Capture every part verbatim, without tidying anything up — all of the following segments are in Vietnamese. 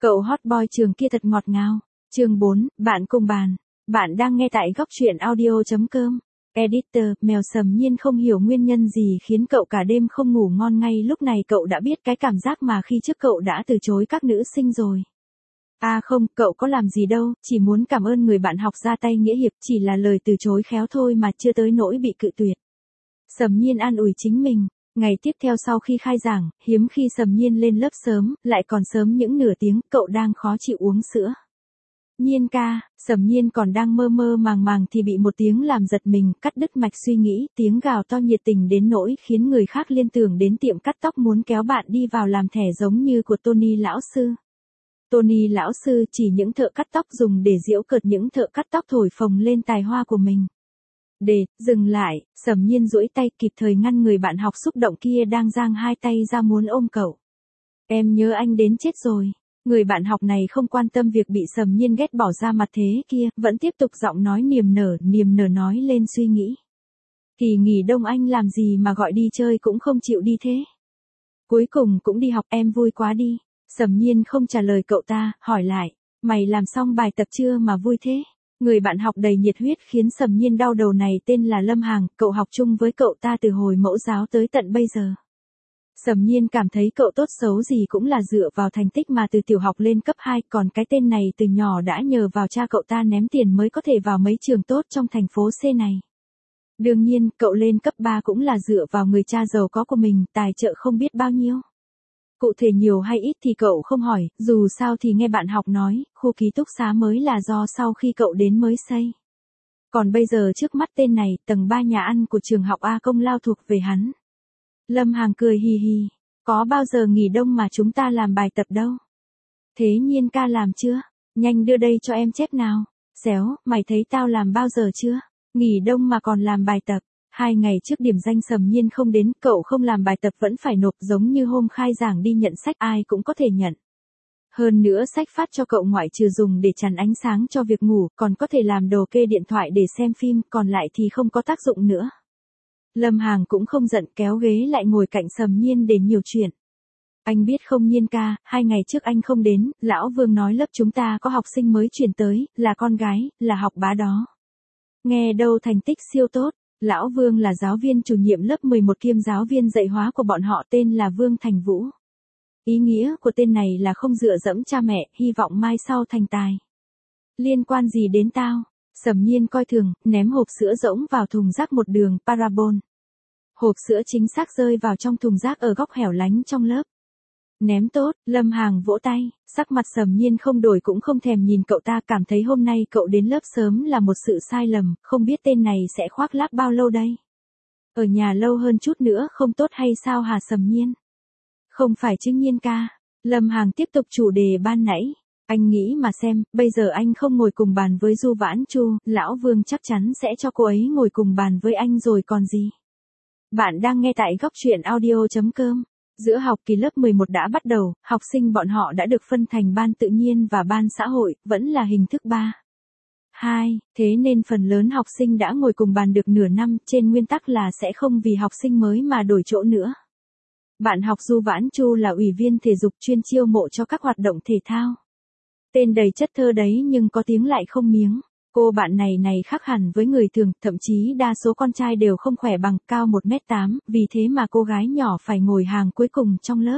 Cậu hot boy trường kia thật ngọt ngào. Chương bốn, bạn cùng bàn. Bạn đang nghe tại góc truyện audio chấm com. Editor, mèo Sầm Nhiên không hiểu nguyên nhân gì khiến cậu cả đêm không ngủ ngon, ngay lúc này cậu đã biết cái cảm giác mà khi trước cậu đã từ chối các nữ sinh rồi. À không, cậu có làm gì đâu, chỉ muốn cảm ơn người bạn học ra tay nghĩa hiệp, chỉ là lời từ chối khéo thôi mà chưa tới nỗi bị cự tuyệt. Sầm Nhiên an ủi chính mình. Ngày tiếp theo sau khi khai giảng, hiếm khi Sầm Nhiên lên lớp sớm, lại còn sớm những nửa tiếng, cậu đang khó chịu uống sữa. Nhiên ca, Sầm Nhiên còn đang mơ mơ màng màng thì bị một tiếng làm giật mình, cắt đứt mạch suy nghĩ, tiếng gào to nhiệt tình đến nỗi khiến người khác liên tưởng đến tiệm cắt tóc muốn kéo bạn đi vào làm thẻ giống như của Tony lão sư. Tony lão sư chỉ những thợ cắt tóc dùng để giễu cợt những thợ cắt tóc thổi phồng lên tài hoa của mình. Để, dừng lại, Sầm Nhiên duỗi tay kịp thời ngăn người bạn học xúc động kia đang giang hai tay ra muốn ôm cậu. Em nhớ anh đến chết rồi. Người bạn học này không quan tâm việc bị Sầm Nhiên ghét bỏ ra mặt thế kia, vẫn tiếp tục giọng nói niềm nở, niềm nở nói lên suy nghĩ. Kỳ nghỉ đông anh làm gì mà gọi đi chơi cũng không chịu đi thế. Cuối cùng cũng đi học, em vui quá đi. Sầm Nhiên không trả lời cậu ta, hỏi lại, mày làm xong bài tập chưa mà vui thế? Người bạn học đầy nhiệt huyết khiến Sầm Nhiên đau đầu này tên là Lâm Hằng, cậu học chung với cậu ta từ hồi mẫu giáo tới tận bây giờ. Sầm Nhiên cảm thấy cậu tốt xấu gì cũng là dựa vào thành tích mà từ tiểu học lên cấp hai, còn cái tên này từ nhỏ đã nhờ vào cha cậu ta ném tiền mới có thể vào mấy trường tốt trong thành phố C này. Đương nhiên, cậu lên cấp ba cũng là dựa vào người cha giàu có của mình, tài trợ không biết bao nhiêu. Cụ thể nhiều hay ít thì cậu không hỏi, dù sao thì nghe bạn học nói, khu ký túc xá mới là do sau khi cậu đến mới xây. Còn bây giờ trước mắt tên này, tầng ba nhà ăn của trường học A công lao thuộc về hắn. Lâm Hằng cười hì hì, có bao giờ nghỉ đông mà chúng ta làm bài tập đâu. Thế Nhiên ca làm chưa? Nhanh đưa đây cho em chép nào. Xéo, mày thấy tao làm bao giờ chưa? Nghỉ đông mà còn làm bài tập. Hai ngày trước điểm danh Sầm Nhiên không đến, cậu không làm bài tập vẫn phải nộp, giống như hôm khai giảng đi nhận sách ai cũng có thể nhận. Hơn nữa sách phát cho cậu ngoại trừ dùng để chắn ánh sáng cho việc ngủ, còn có thể làm đồ kê điện thoại để xem phim, còn lại thì không có tác dụng nữa. Lâm Hằng cũng không giận, kéo ghế lại ngồi cạnh Sầm Nhiên để nhiều chuyện. Anh biết không Nhiên ca, hai ngày trước anh không đến, Lão Vương nói lớp chúng ta có học sinh mới chuyển tới, là con gái, là học bá đó. Nghe đâu thành tích siêu tốt. Lão Vương là giáo viên chủ nhiệm lớp mười một kiêm giáo viên dạy hóa của bọn họ, tên là Vương Thành Vũ. Ý nghĩa của tên này là không dựa dẫm cha mẹ, hy vọng mai sau thành tài. Liên quan gì đến tao? Sầm Nhiên coi thường, ném hộp sữa rỗng vào thùng rác một đường parabol. Hộp sữa chính xác rơi vào trong thùng rác ở góc hẻo lánh trong lớp. Ném tốt, Lâm Hằng vỗ tay, sắc mặt Sầm Nhiên không đổi cũng không thèm nhìn cậu ta, cảm thấy hôm nay cậu đến lớp sớm là một sự sai lầm, không biết tên này sẽ khoác lác bao lâu đây. Ở nhà lâu hơn chút nữa không tốt hay sao hả Sầm Nhiên? Không phải chứ Nhiên ca. Lâm Hằng tiếp tục chủ đề ban nãy. Anh nghĩ mà xem, bây giờ anh không ngồi cùng bàn với Du Vãn Chu, Lão Vương chắc chắn sẽ cho cô ấy ngồi cùng bàn với anh rồi còn gì. Bạn đang nghe tại góc truyện audio chấm com. Giữa học kỳ lớp mười một đã bắt đầu, học sinh bọn họ đã được phân thành ban tự nhiên và ban xã hội, vẫn là hình thức ba. hai, thế nên phần lớn học sinh đã ngồi cùng bàn được nửa năm, trên nguyên tắc là sẽ không vì học sinh mới mà đổi chỗ nữa. Bạn học Du Vãn Chu là ủy viên thể dục chuyên chiêu mộ cho các hoạt động thể thao. Tên đầy chất thơ đấy nhưng có tiếng lại không miếng. Cô bạn này này khác hẳn với người thường, thậm chí đa số con trai đều không khỏe bằng, cao một mét tám, vì thế mà cô gái nhỏ phải ngồi hàng cuối cùng trong lớp.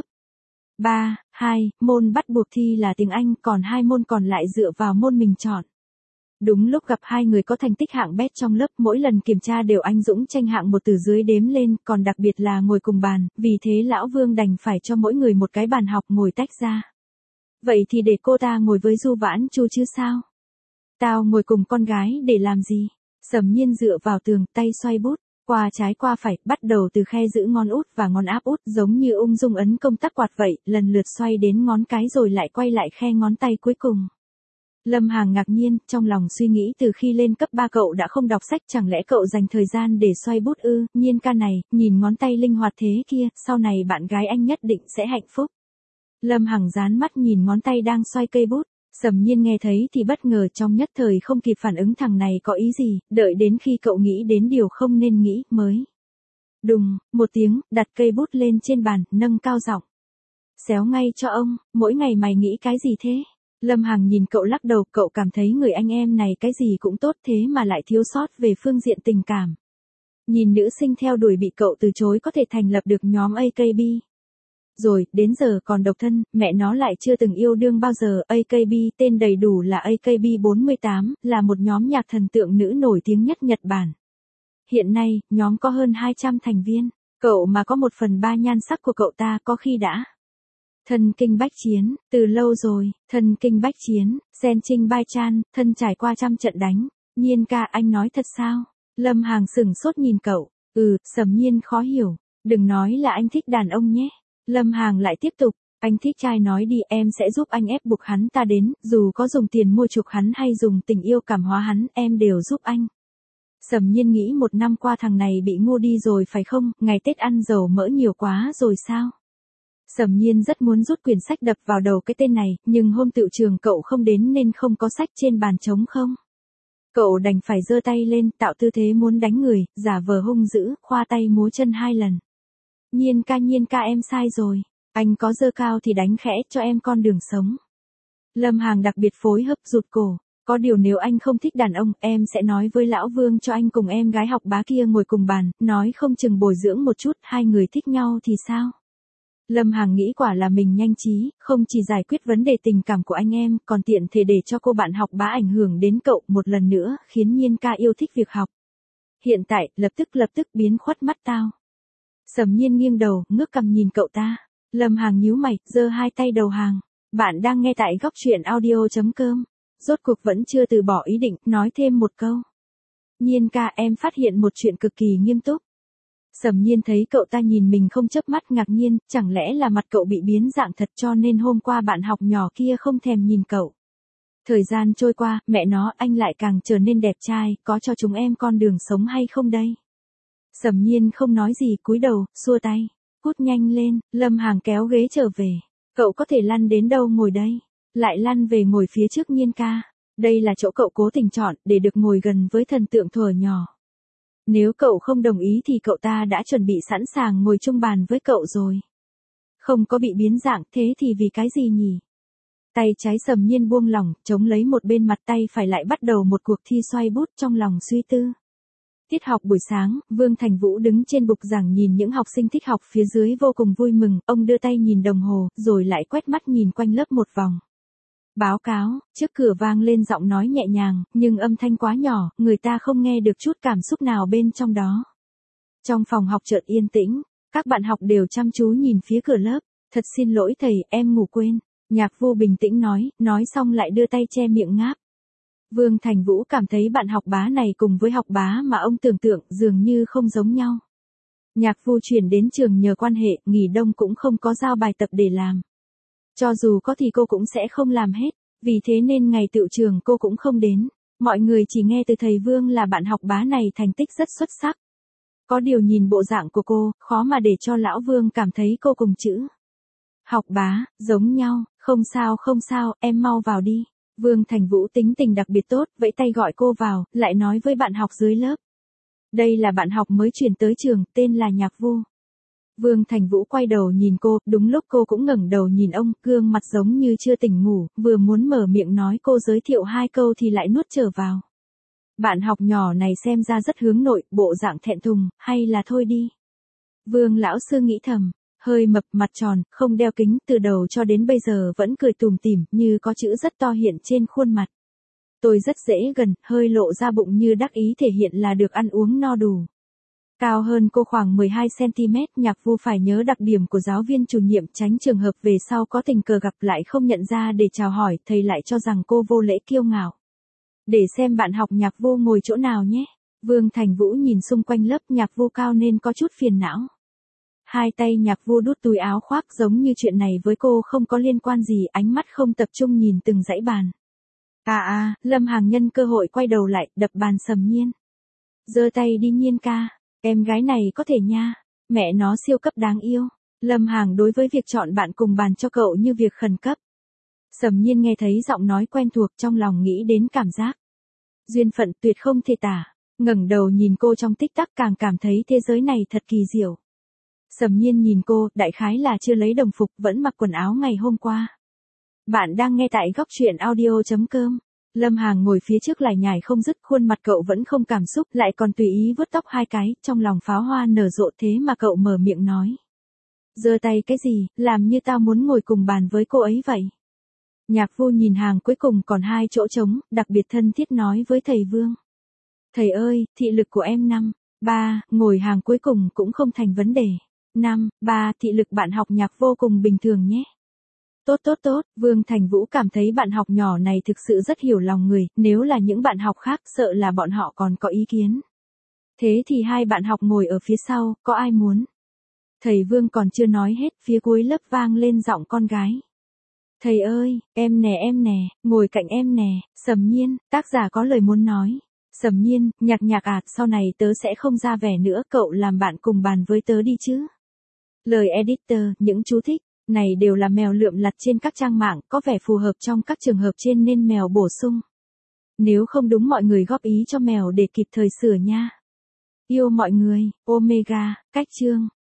ba, hai, môn bắt buộc thi là tiếng Anh, còn hai môn còn lại dựa vào môn mình chọn. Đúng lúc gặp hai người có thành tích hạng bét trong lớp, mỗi lần kiểm tra đều anh dũng tranh hạng một từ dưới đếm lên, còn đặc biệt là ngồi cùng bàn, vì thế Lão Vương đành phải cho mỗi người một cái bàn học ngồi tách ra. Vậy thì để cô ta ngồi với Du Vãn Chu chứ sao? Tao ngồi cùng con gái để làm gì? Sầm Nhiên dựa vào tường, tay xoay bút, qua trái qua phải, bắt đầu từ khe giữ ngón út và ngón áp út, giống như ung dung ấn công tắc quạt vậy, lần lượt xoay đến ngón cái rồi lại quay lại khe ngón tay cuối cùng. Lâm Hằng ngạc nhiên, trong lòng suy nghĩ từ khi lên cấp ba cậu đã không đọc sách, chẳng lẽ cậu dành thời gian để xoay bút ư? Nhiên ca này, nhìn ngón tay linh hoạt thế kia, sau này bạn gái anh nhất định sẽ hạnh phúc. Lâm Hằng dán mắt nhìn ngón tay đang xoay cây bút. Sầm Nhiên nghe thấy thì bất ngờ, trong nhất thời không kịp phản ứng thằng này có ý gì, đợi đến khi cậu nghĩ đến điều không nên nghĩ, mới. Đùng, một tiếng, đặt cây bút lên trên bàn, nâng cao giọng. Xéo ngay cho ông, mỗi ngày mày nghĩ cái gì thế? Lâm Hằng nhìn cậu lắc đầu, cậu cảm thấy người anh em này cái gì cũng tốt thế mà lại thiếu sót về phương diện tình cảm. Nhìn nữ sinh theo đuổi bị cậu từ chối có thể thành lập được nhóm a ca bê. Rồi, đến giờ còn độc thân, mẹ nó lại chưa từng yêu đương bao giờ. a ca bê tên đầy đủ là a ca bê bốn mươi tám, là một nhóm nhạc thần tượng nữ nổi tiếng nhất Nhật Bản. Hiện nay, nhóm có hơn hai trăm thành viên. Cậu mà có một phần ba nhan sắc của cậu ta có khi đã thân kinh bách chiến, từ lâu rồi, thân kinh bách chiến, sen trinh bai chan, thân trải qua trăm trận đánh. Nhiên ca, anh nói thật sao? Lâm Hằng sửng sốt nhìn cậu, ừ, Sầm Nhiên khó hiểu, đừng nói là anh thích đàn ông nhé. Lâm Hằng lại tiếp tục, anh thích trai nói đi, em sẽ giúp anh ép buộc hắn ta đến, dù có dùng tiền mua chuộc hắn hay dùng tình yêu cảm hóa hắn, em đều giúp anh. Sầm Nhiên nghĩ một năm qua thằng này bị ngu đi rồi phải không, ngày Tết ăn dầu mỡ nhiều quá rồi sao? Sầm Nhiên rất muốn rút quyển sách đập vào đầu cái tên này, nhưng hôm tựu trường cậu không đến nên không có sách trên bàn trống không. Cậu đành phải giơ tay lên, tạo tư thế muốn đánh người, giả vờ hung dữ, khoa tay múa chân hai lần. Nhiên ca, Nhiên ca, em sai rồi, anh có giơ cao thì đánh khẽ cho em con đường sống. Lâm Hằng đặc biệt phối hợp rụt cổ, có điều nếu anh không thích đàn ông, em sẽ nói với lão Vương cho anh cùng em gái học bá kia ngồi cùng bàn, nói không chừng bồi dưỡng một chút, hai người thích nhau thì sao? Lâm Hằng nghĩ quả là mình nhanh trí, không chỉ giải quyết vấn đề tình cảm của anh em, còn tiện thể để cho cô bạn học bá ảnh hưởng đến cậu một lần nữa, khiến Nhiên ca yêu thích việc học. Hiện tại, lập tức lập tức biến khuất mắt tao. Sầm Nhiên nghiêng đầu, ngước cằm nhìn cậu ta. Lâm Hằng nhíu mày, giơ hai tay đầu hàng. Bạn đang nghe tại góc truyện audio chấm com. Rốt cuộc vẫn chưa từ bỏ ý định, nói thêm một câu. Nhiên ca, em phát hiện một chuyện cực kỳ nghiêm túc. Sầm Nhiên thấy cậu ta nhìn mình không chớp mắt ngạc nhiên, chẳng lẽ là mặt cậu bị biến dạng thật cho nên hôm qua bạn học nhỏ kia không thèm nhìn cậu. Thời gian trôi qua, mẹ nó, anh lại càng trở nên đẹp trai, có cho chúng em con đường sống hay không đây? Sầm Nhiên không nói gì, cúi đầu, xua tay. Cút nhanh lên, Lâm Hằng kéo ghế trở về. Cậu có thể lăn đến đâu ngồi đây? Lại lăn về ngồi phía trước Nhiên ca. Đây là chỗ cậu cố tình chọn, để được ngồi gần với thần tượng thuở nhỏ. Nếu cậu không đồng ý thì cậu ta đã chuẩn bị sẵn sàng ngồi chung bàn với cậu rồi. Không có bị biến dạng, thế thì vì cái gì nhỉ? Tay trái Sầm Nhiên buông lỏng, chống lấy một bên mặt, tay phải lại bắt đầu một cuộc thi xoay bút trong lòng suy tư. Tiết học buổi sáng, Vương Thành Vũ đứng trên bục giảng nhìn những học sinh thích học phía dưới vô cùng vui mừng, ông đưa tay nhìn đồng hồ, rồi lại quét mắt nhìn quanh lớp một vòng. Báo cáo, trước cửa vang lên giọng nói nhẹ nhàng, nhưng âm thanh quá nhỏ, người ta không nghe được chút cảm xúc nào bên trong đó. Trong phòng học chợt yên tĩnh, các bạn học đều chăm chú nhìn phía cửa lớp. Thật xin lỗi thầy, em ngủ quên. Nhạc Vô bình tĩnh nói, nói xong lại đưa tay che miệng ngáp. Vương Thành Vũ cảm thấy bạn học bá này cùng với học bá mà ông tưởng tượng dường như không giống nhau. Nhạc Vô chuyển đến trường nhờ quan hệ, nghỉ đông cũng không có giao bài tập để làm. Cho dù có thì cô cũng sẽ không làm hết, vì thế nên ngày tựu trường cô cũng không đến. Mọi người chỉ nghe từ thầy Vương là bạn học bá này thành tích rất xuất sắc. Có điều nhìn bộ dạng của cô, khó mà để cho lão Vương cảm thấy cô cùng chữ học bá, giống nhau. Không sao không sao, em mau vào đi. Vương Thành Vũ tính tình đặc biệt tốt, vẫy tay gọi cô vào, lại nói với bạn học dưới lớp. Đây là bạn học mới chuyển tới trường, tên là Nhạc Vô. Vương Thành Vũ quay đầu nhìn cô, đúng lúc cô cũng ngẩng đầu nhìn ông, gương mặt giống như chưa tỉnh ngủ, vừa muốn mở miệng nói cô giới thiệu hai câu thì lại nuốt trở vào. Bạn học nhỏ này xem ra rất hướng nội, bộ dạng thẹn thùng, hay là thôi đi. Vương lão sư nghĩ thầm, hơi mập, mặt tròn, không đeo kính, từ đầu cho đến bây giờ vẫn cười tủm tỉm, như có chữ rất to hiện trên khuôn mặt. Tôi rất dễ gần, hơi lộ ra bụng như đắc ý thể hiện là được ăn uống no đủ. Cao hơn cô khoảng mười hai xăng ti mét, Nhạc Vô phải nhớ đặc điểm của giáo viên chủ nhiệm, tránh trường hợp về sau có tình cờ gặp lại không nhận ra để chào hỏi, thầy lại cho rằng cô vô lễ kiêu ngạo. Để xem bạn học Nhạc Vô ngồi chỗ nào nhé. Vương Thành Vũ nhìn xung quanh lớp, Nhạc Vô cao nên có chút phiền não. Hai tay Nhạc Vô đút túi áo khoác giống như chuyện này với cô không có liên quan gì, ánh mắt không tập trung nhìn từng dãy bàn. À à, Lâm Hằng nhân cơ hội quay đầu lại, đập bàn Sầm Nhiên. Giơ tay đi Nhiên ca, em gái này có thể nha, mẹ nó siêu cấp đáng yêu. Lâm Hằng đối với việc chọn bạn cùng bàn cho cậu như việc khẩn cấp. Sầm Nhiên nghe thấy giọng nói quen thuộc trong lòng nghĩ đến cảm giác duyên phận tuyệt không thể tả, ngẩng đầu nhìn cô trong tích tắc càng cảm thấy thế giới này thật kỳ diệu. Sầm Nhiên nhìn cô, đại khái là chưa lấy đồng phục, vẫn mặc quần áo ngày hôm qua. Bạn đang nghe tại góc truyện audio.com. Lâm Hàng ngồi phía trước lải nhải không dứt, khuôn mặt cậu vẫn không cảm xúc, lại còn tùy ý vuốt tóc hai cái, trong lòng pháo hoa nở rộ thế mà cậu mở miệng nói. Giơ tay cái gì, làm như tao muốn ngồi cùng bàn với cô ấy vậy. Nhạc Vô nhìn hàng cuối cùng còn hai chỗ trống, đặc biệt thân thiết nói với thầy Vương. Thầy ơi, thị lực của em năm, ba, ngồi hàng cuối cùng cũng không thành vấn đề. Năm, ba, thị lực bạn học Nhạc vô cùng bình thường nhé. Tốt tốt tốt, Vương Thành Vũ cảm thấy bạn học nhỏ này thực sự rất hiểu lòng người, nếu là những bạn học khác sợ là bọn họ còn có ý kiến. Thế thì hai bạn học ngồi ở phía sau, có ai muốn? Thầy Vương còn chưa nói hết, phía cuối lớp vang lên giọng con gái. Thầy ơi, em nè em nè, ngồi cạnh em nè, Sầm Nhiên, tác giả có lời muốn nói. Sầm Nhiên, nhạc nhạc ạt, sau này tớ sẽ không ra vẻ nữa, cậu làm bạn cùng bàn với tớ đi chứ. Lời editor, những chú thích này đều là mèo lượm lặt trên các trang mạng, có vẻ phù hợp trong các trường hợp trên nên mèo bổ sung. Nếu không đúng mọi người góp ý cho mèo để kịp thời sửa nha. Yêu mọi người, Omega, cách chương.